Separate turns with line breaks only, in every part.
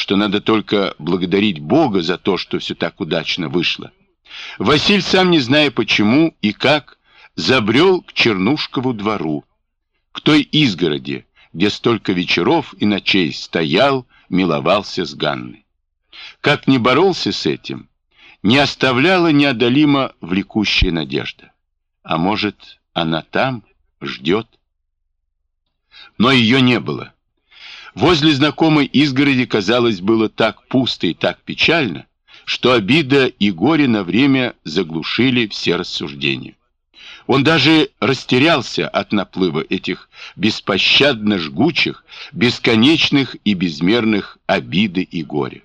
что надо только благодарить Бога за то, что все так удачно вышло, Василь, сам не зная почему и как, забрел к Чернушкову двору, к той изгороди, где столько вечеров и ночей стоял, миловался с Ганной. Как не боролся с этим, не оставляла неодолимо влекущая надежда. А может, она там ждет? Но ее не было. Возле знакомой изгороди, казалось, было так пусто и так печально, что обида и горе на время заглушили все рассуждения. Он даже растерялся от наплыва этих беспощадно жгучих, бесконечных и безмерных обиды и горя.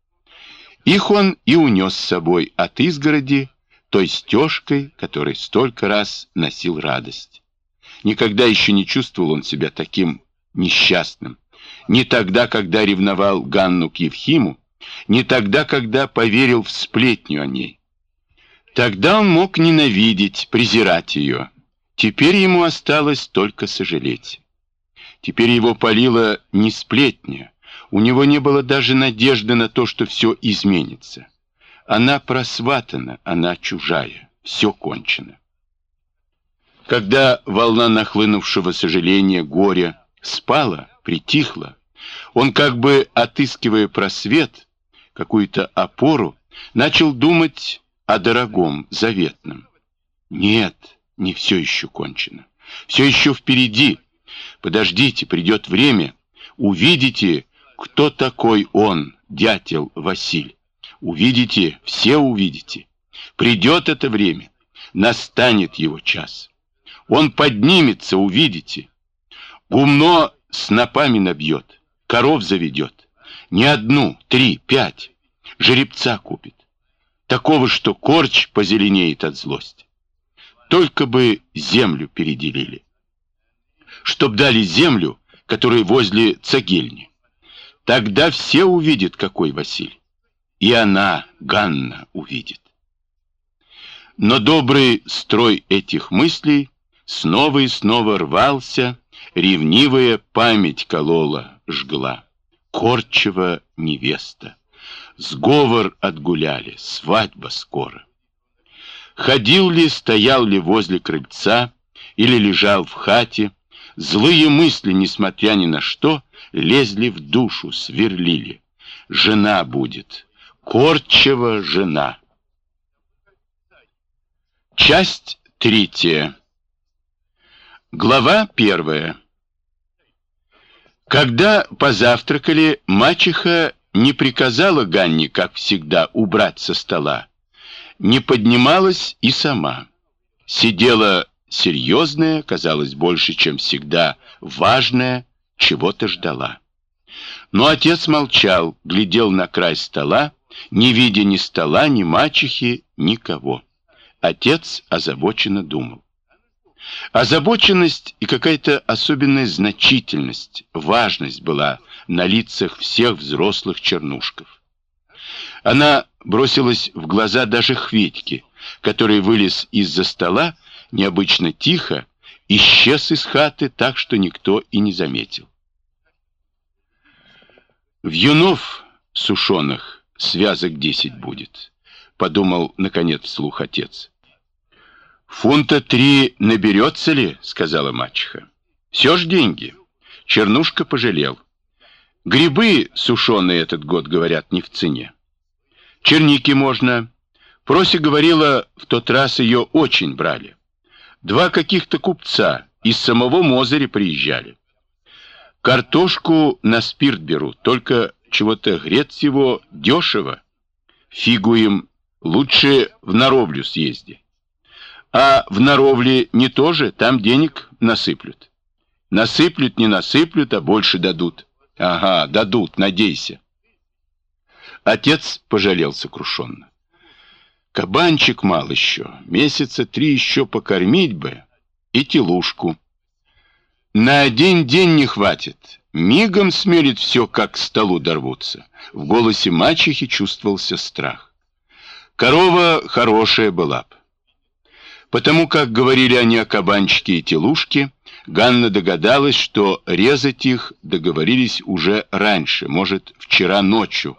Их он и унес с собой от изгороди, той стежкой, которой столько раз носил радость. Никогда еще не чувствовал он себя таким несчастным. Не тогда, когда ревновал Ганну к Евхиму, не тогда, когда поверил в сплетню о ней. Тогда он мог ненавидеть, презирать ее. Теперь ему осталось только сожалеть. Теперь его палила не сплетня. У него не было даже надежды на то, что все изменится. Она просватана, она чужая, все кончено. Когда волна нахлынувшего сожаления, горя спала, притихла, он, как бы отыскивая просвет, какую-то опору, начал думать о дорогом, заветном. Нет, не все еще кончено. Все еще впереди. Подождите, придет время. Увидите, кто такой он, дятел Василь. Увидите, все увидите. Придет это время. Настанет его час. Он поднимется, увидите. Гумно снопами набьет, коров заведет. Не одну, 3, 5. Жеребца купит. Такого, что корч позеленеет от злости. Только бы землю переделили. Чтоб дали землю, которая возле цагельни. Тогда все увидят, какой Василь. И она, Ганна, увидит. Но добрый строй этих мыслей снова и снова рвался, ревнивая память колола, жгла. Корчева невеста. Сговор отгуляли, свадьба скоро. Ходил ли, стоял ли возле крыльца, или лежал в хате, злые мысли, несмотря ни на что, лезли в душу, сверлили. Жена будет. Корчева жена. Часть 3. Глава 1. Когда позавтракали, мачеха не приказала Ганне, как всегда, убрать со стола. Не поднималась и сама. Сидела серьезная, казалось, больше, чем всегда, важная, чего-то ждала. Но отец молчал, глядел на край стола, не видя ни стола, ни мачехи, никого. Отец озабоченно думал. Озабоченность и какая-то особенная значительность, важность была на лицах всех взрослых чернушков. Она бросилась в глаза даже Хведьке, который вылез из-за стола, необычно тихо, исчез из хаты так, что никто и не заметил. Вьюнов сушеных связок 10 будет, подумал, наконец, вслух отец. «Фунта 3 наберется ли?» — сказала мачеха. «Все ж деньги». Чернушка пожалел. Грибы сушеные этот год, говорят, не в цене. Черники можно. Прося говорила, в тот раз ее очень брали. 2 каких-то купца из самого Мозыря приезжали. Картошку на спирт берут, только чего-то греть его дешево. Фигу им, лучше в Наровлю съезди. А в Наровле не то же, там денег насыплют. Насыплют, не насыплют, а больше дадут. Ага, дадут, надейся. Отец пожалел сокрушенно. Кабанчик мал еще, месяца 3 еще покормить бы, и телушку. На 1 день не хватит, мигом смелит все, как к столу дорвутся. В голосе мачехи чувствовался страх. Корова хорошая была б. Потому как говорили они о кабанчике и телушке, Ганна догадалась, что резать их договорились уже раньше, может, вчера ночью.